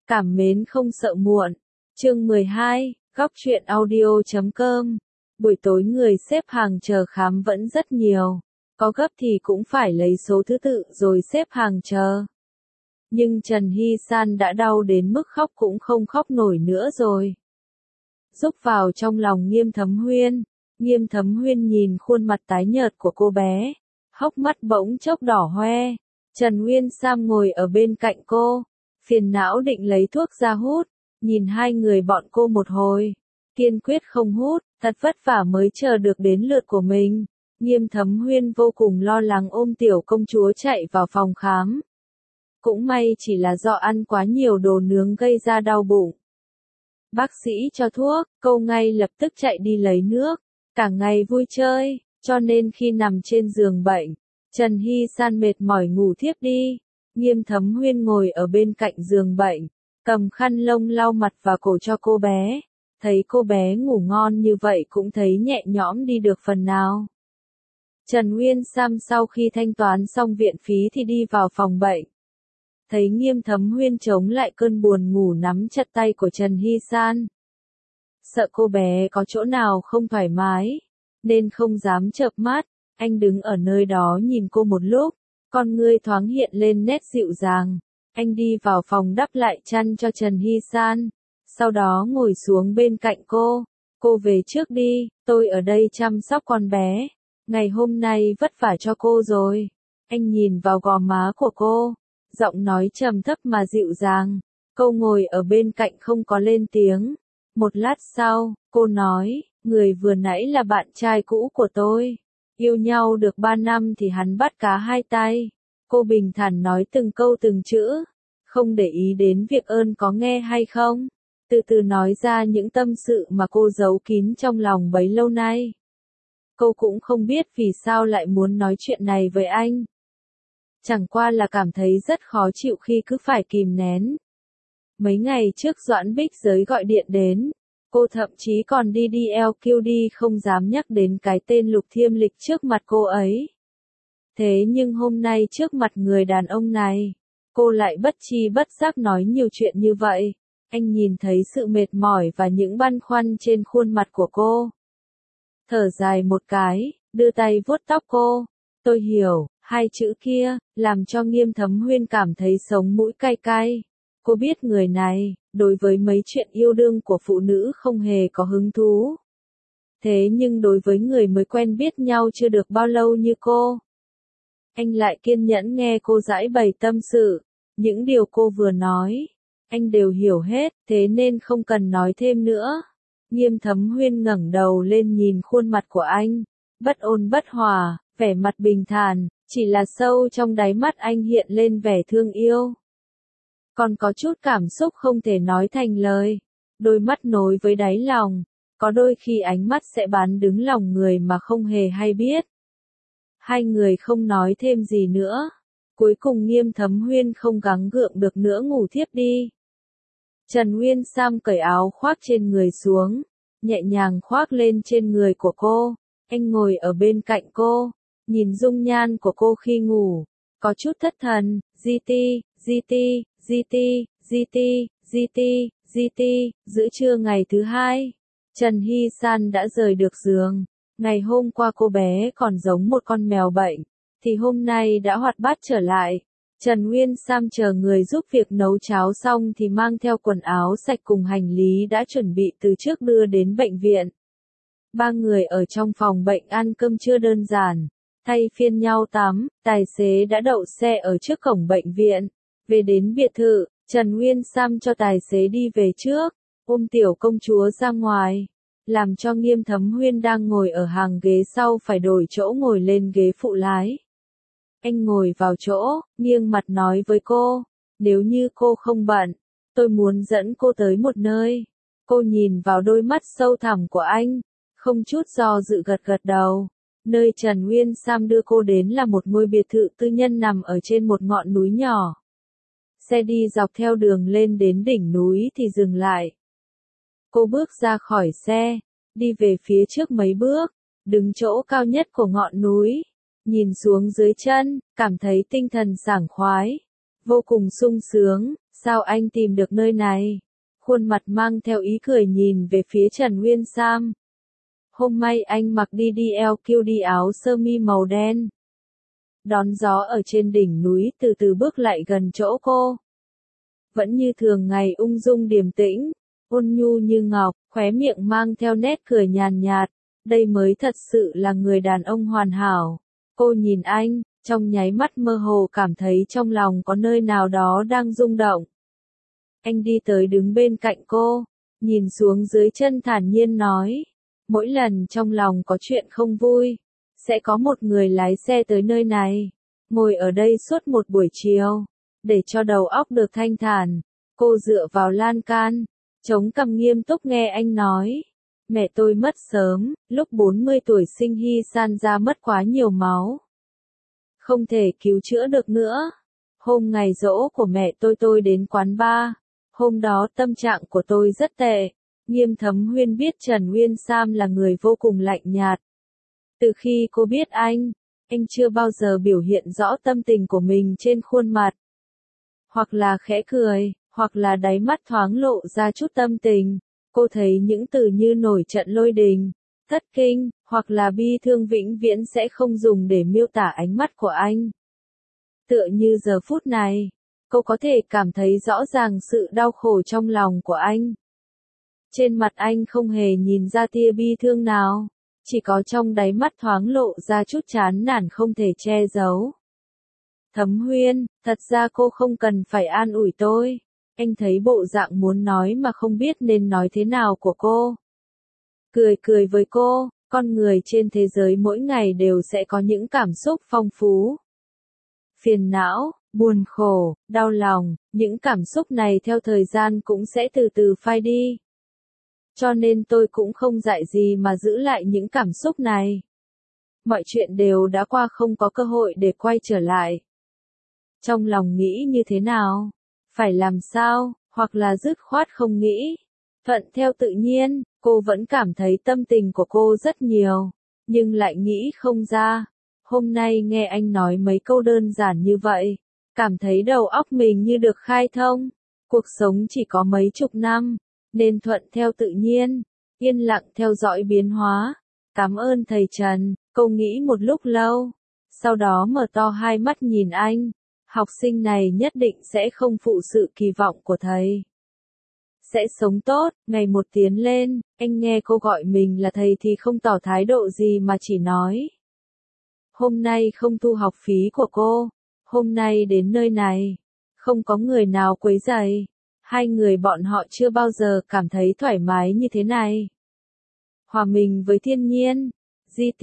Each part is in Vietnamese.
Cảm mến không sợ muộn. Chương 12, góc truyện audio.com. Buổi tối người xếp hàng chờ khám vẫn rất nhiều. Có gấp thì cũng phải lấy số thứ tự rồi xếp hàng chờ. Nhưng Trần Hy San đã đau đến mức khóc cũng không khóc nổi nữa rồi. Rúc vào trong lòng Nghiêm Thấm Huyên. Nghiêm Thấm Huyên nhìn khuôn mặt tái nhợt của cô bé. Hốc mắt bỗng chốc đỏ hoe. Trần Uyên Sam ngồi ở bên cạnh cô. Phiền não định lấy thuốc ra hút. Nhìn hai người bọn cô một hồi. Kiên quyết không hút, thật vất vả mới chờ được đến lượt của mình. Nghiêm Thấm Huyên vô cùng lo lắng ôm tiểu công chúa chạy vào phòng khám. Cũng may chỉ là do ăn quá nhiều đồ nướng gây ra đau bụng. Bác sĩ cho thuốc, cô ngay lập tức chạy đi lấy nước. Cả ngày vui chơi, cho nên khi nằm trên giường bệnh, Trần Hy San mệt mỏi ngủ thiếp đi. Nghiêm Thấm Huyên ngồi ở bên cạnh giường bệnh, cầm khăn lông lau mặt và cổ cho cô bé. Thấy cô bé ngủ ngon như vậy cũng thấy nhẹ nhõm đi được phần nào. Trần Uyên Sam sau khi thanh toán xong viện phí thì đi vào phòng bệnh. Thấy Nghiêm Thấm Huyên chống lại cơn buồn ngủ nắm chặt tay của Trần Hy San. Sợ cô bé có chỗ nào không thoải mái, nên không dám chợp mắt. Anh đứng ở nơi đó nhìn cô một lúc, con ngươi thoáng hiện lên nét dịu dàng. Anh đi vào phòng đắp lại chăn cho Trần Hy San, sau đó ngồi xuống bên cạnh cô. Cô về trước đi, tôi ở đây chăm sóc con bé. Ngày hôm nay vất vả cho cô rồi. Anh nhìn vào gò má của cô, giọng nói trầm thấp mà dịu dàng. Cô ngồi ở bên cạnh không có lên tiếng. Một lát sau, cô nói, người vừa nãy là bạn trai cũ của tôi. Yêu nhau được 3 năm thì hắn bắt cá hai tay. Cô bình thản nói từng câu từng chữ, không để ý đến việc ơn có nghe hay không. Từ từ nói ra những tâm sự mà cô giấu kín trong lòng bấy lâu nay. Cô cũng không biết vì sao lại muốn nói chuyện này với anh. Chẳng qua là cảm thấy rất khó chịu khi cứ phải kìm nén. Mấy ngày trước Doãn Bích Giới gọi điện đến. Cô thậm chí còn đi LQD không dám nhắc đến cái tên Lục Thiêm Lịch trước mặt cô ấy. Thế nhưng hôm nay trước mặt người đàn ông này, cô lại bất tri bất giác nói nhiều chuyện như vậy. Anh nhìn thấy sự mệt mỏi và những băn khoăn trên khuôn mặt của cô. Thở dài một cái, đưa tay vuốt tóc cô. Tôi hiểu, hai chữ kia, làm cho Nghiêm Thấm Huyên cảm thấy sống mũi cay cay. Cô biết người này, đối với mấy chuyện yêu đương của phụ nữ không hề có hứng thú. Thế nhưng đối với người mới quen biết nhau chưa được bao lâu như cô, anh lại kiên nhẫn nghe cô giãi bày tâm sự. Những điều cô vừa nói, anh đều hiểu hết, thế nên không cần nói thêm nữa. Nghiêm Thấm Huyên ngẩng đầu lên nhìn khuôn mặt của anh, bất ôn bất hòa, vẻ mặt bình thản, chỉ là sâu trong đáy mắt anh hiện lên vẻ thương yêu. Còn có chút cảm xúc không thể nói thành lời. Đôi mắt nối với đáy lòng, có đôi khi ánh mắt sẽ bán đứng lòng người mà không hề hay biết. Hai người không nói thêm gì nữa. Cuối cùng Nghiêm Thấm Huyên không gắng gượng được nữa ngủ thiếp đi. Trần Uyên Sam cởi áo khoác trên người xuống, nhẹ nhàng khoác lên trên người của cô. Anh ngồi ở bên cạnh cô, nhìn dung nhan của cô khi ngủ, có chút thất thần. Giữa trưa ngày thứ hai, Trần Hy San đã rời được giường. Ngày hôm qua cô bé còn giống một con mèo bệnh, thì hôm nay đã hoạt bát trở lại. Trần Uyên Sam chờ người giúp việc nấu cháo xong thì mang theo quần áo sạch cùng hành lý đã chuẩn bị từ trước đưa đến bệnh viện. Ba người ở trong phòng bệnh ăn cơm trưa đơn giản, thay phiên nhau tắm. Tài xế đã đậu xe ở trước cổng bệnh viện. Về đến biệt thự, Trần Uyên Sam cho tài xế đi về trước, ôm tiểu công chúa ra ngoài, làm cho Nghiêm Thấm Huyên đang ngồi ở hàng ghế sau phải đổi chỗ ngồi lên ghế phụ lái. Anh ngồi vào chỗ, nghiêng mặt nói với cô, nếu như cô không bận, tôi muốn dẫn cô tới một nơi. Cô nhìn vào đôi mắt sâu thẳm của anh, không chút do dự gật gật đầu. Nơi Trần Uyên Sam đưa cô đến là một ngôi biệt thự tư nhân nằm ở trên một ngọn núi nhỏ. Xe đi dọc theo đường lên đến đỉnh núi thì dừng lại. Cô bước ra khỏi xe, đi về phía trước mấy bước, đứng chỗ cao nhất của ngọn núi, nhìn xuống dưới chân, cảm thấy tinh thần sảng khoái, vô cùng sung sướng. Sao anh tìm được nơi này? Khuôn mặt mang theo ý cười nhìn về phía Trần Nguyên Sam. Hôm nay anh mặc DDLQ áo sơ mi màu đen. Đón gió ở trên đỉnh núi từ từ bước lại gần chỗ cô. Vẫn như thường ngày ung dung điềm tĩnh, ôn nhu như ngọc, khóe miệng mang theo nét cười nhàn nhạt. Đây mới thật sự là người đàn ông hoàn hảo. Cô nhìn anh, trong nháy mắt mơ hồ cảm thấy trong lòng có nơi nào đó đang rung động. Anh đi tới đứng bên cạnh cô, nhìn xuống dưới chân thản nhiên nói. Mỗi lần trong lòng có chuyện không vui, sẽ có một người lái xe tới nơi này, ngồi ở đây suốt một buổi chiều, để cho đầu óc được thanh thản. Cô dựa vào lan can, chống cằm nghiêm túc nghe anh nói. Mẹ tôi mất sớm, lúc 40 tuổi sinh hy san ra mất quá nhiều máu. Không thể cứu chữa được nữa. Hôm ngày giỗ của mẹ tôi đến quán bar. Hôm đó tâm trạng của tôi rất tệ. Nghiêm Thấm Huyên biết Trần Nguyên Sam là người vô cùng lạnh nhạt. Từ khi cô biết anh chưa bao giờ biểu hiện rõ tâm tình của mình trên khuôn mặt. Hoặc là khẽ cười, hoặc là đáy mắt thoáng lộ ra chút tâm tình. Cô thấy những từ như nổi trận lôi đình, thất kinh, hoặc là bi thương vĩnh viễn sẽ không dùng để miêu tả ánh mắt của anh. Tựa như giờ phút này, cô có thể cảm thấy rõ ràng sự đau khổ trong lòng của anh. Trên mặt anh không hề nhìn ra tia bi thương nào, chỉ có trong đáy mắt thoáng lộ ra chút chán nản không thể che giấu. Thấm Huyên, thật ra cô không cần phải an ủi tôi. Anh thấy bộ dạng muốn nói mà không biết nên nói thế nào của cô. Cười với cô, con người trên thế giới mỗi ngày đều sẽ có những cảm xúc phong phú. Phiền não, buồn khổ, đau lòng, những cảm xúc này theo thời gian cũng sẽ từ từ phai đi. Cho nên tôi cũng không dại gì mà giữ lại những cảm xúc này. Mọi chuyện đều đã qua, không có cơ hội để quay trở lại. Trong lòng nghĩ như thế nào? Phải làm sao, hoặc là dứt khoát không nghĩ. Thuận theo tự nhiên, cô vẫn cảm thấy tâm tình của cô rất nhiều, nhưng lại nghĩ không ra. Hôm nay nghe anh nói mấy câu đơn giản như vậy, cảm thấy đầu óc mình như được khai thông. Cuộc sống chỉ có mấy chục năm, nên thuận theo tự nhiên, yên lặng theo dõi biến hóa. Cảm ơn thầy Trần, cô nghĩ một lúc lâu, sau đó mở to hai mắt nhìn anh. Học sinh này nhất định sẽ không phụ sự kỳ vọng của thầy. Sẽ sống tốt, ngày một tiến lên. Anh nghe cô gọi mình là thầy thì không tỏ thái độ gì mà chỉ nói. Hôm nay không thu học phí của cô. Hôm nay đến nơi này, không có người nào quấy rầy. Hai người bọn họ chưa bao giờ cảm thấy thoải mái như thế này. Hòa mình với thiên nhiên. GT,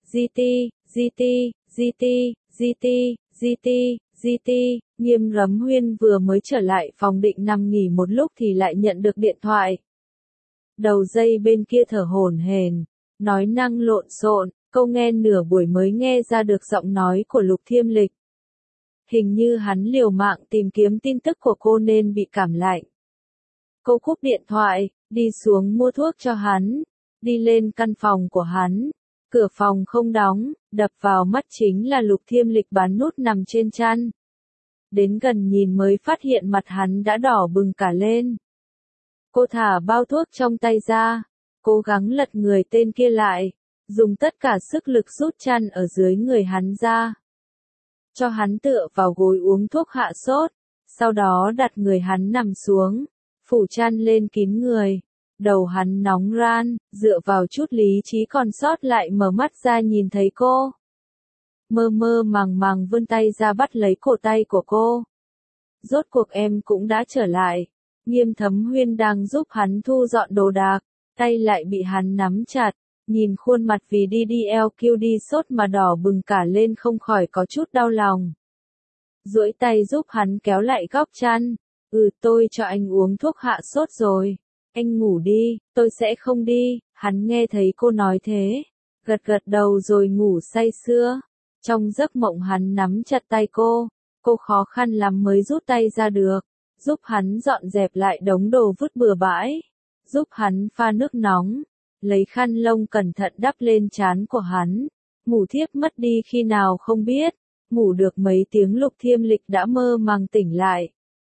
Nghiêm Thấm Huyên vừa mới trở lại phòng định nằm nghỉ một lúc thì lại nhận được điện thoại. Đầu dây bên kia thở hổn hển, nói năng lộn xộn, câu nghe nửa buổi mới nghe ra được giọng nói của Lục Thiêm Lịch. Hình như hắn liều mạng tìm kiếm tin tức của cô nên bị cảm lạnh. Cô cúp điện thoại, đi xuống mua thuốc cho hắn, đi lên căn phòng của hắn. Cửa phòng không đóng, đập vào mắt chính là Lục Thiêm Lịch bán nút nằm trên chăn. Đến gần nhìn mới phát hiện mặt hắn đã đỏ bừng cả lên. Cô thả bao thuốc trong tay ra, cố gắng lật người tên kia lại, dùng tất cả sức lực rút chăn ở dưới người hắn ra. Cho hắn tựa vào gối uống thuốc hạ sốt, sau đó đặt người hắn nằm xuống, phủ chăn lên kín người. Đầu hắn nóng ran, dựa vào chút lý trí còn sót lại mở mắt ra nhìn thấy cô. Mơ mơ màng màng vươn tay ra bắt lấy cổ tay của cô. Rốt cuộc em cũng đã trở lại. Nghiêm Thấm Huyên đang giúp hắn thu dọn đồ đạc, tay lại bị hắn nắm chặt, nhìn khuôn mặt vì DDLQ đi sốt mà đỏ bừng cả lên không khỏi có chút đau lòng. Duỗi tay giúp hắn kéo lại góc chăn. Tôi cho anh uống thuốc hạ sốt rồi. Anh ngủ đi, tôi sẽ không đi. Hắn nghe thấy cô nói thế, gật gật đầu rồi ngủ say sưa. Trong giấc mộng hắn nắm chặt tay cô khó khăn lắm mới rút tay ra được, giúp hắn dọn dẹp lại đống đồ vứt bừa bãi, giúp hắn pha nước nóng, lấy khăn lông cẩn thận đắp lên trán của hắn. Ngủ thiếp mất đi khi nào không biết, ngủ được mấy tiếng Lục Thiêm Lịch đã mơ màng tỉnh lại.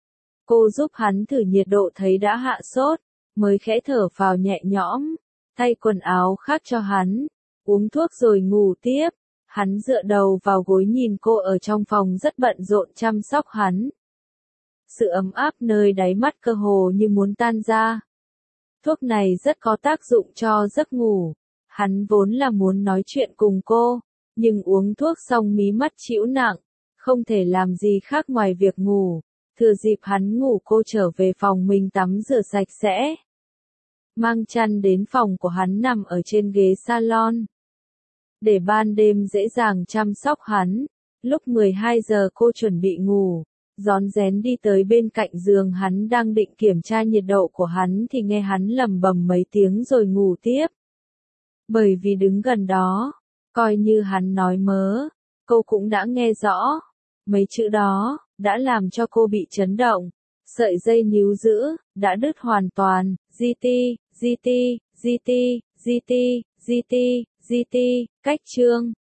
Cô giúp hắn thử nhiệt độ thấy đã hạ sốt, mới khẽ thở phào nhẹ nhõm, thay quần áo khác cho hắn, uống thuốc rồi ngủ tiếp. Hắn dựa đầu vào gối nhìn cô ở trong phòng rất bận rộn chăm sóc hắn. Sự ấm áp nơi đáy mắt cơ hồ như muốn tan ra. Thuốc này rất có tác dụng cho giấc ngủ. Hắn vốn là muốn nói chuyện cùng cô, nhưng uống thuốc xong mí mắt chịu nặng, không thể làm gì khác ngoài việc ngủ. Thừa dịp hắn ngủ cô trở về phòng mình tắm rửa sạch sẽ. Mang chăn đến phòng của hắn nằm ở trên ghế salon. Để ban đêm dễ dàng chăm sóc hắn. Lúc 12 giờ cô chuẩn bị ngủ, rón rén đi tới bên cạnh giường hắn đang định kiểm tra nhiệt độ của hắn thì nghe hắn lẩm bẩm mấy tiếng rồi ngủ tiếp. Bởi vì đứng gần đó, coi như hắn nói mớ, cô cũng đã nghe rõ. Mấy chữ đó, đã làm cho cô bị chấn động. Sợi dây níu giữ, đã đứt hoàn toàn. GT, GT, GT, GT, GT, GT, cách chương.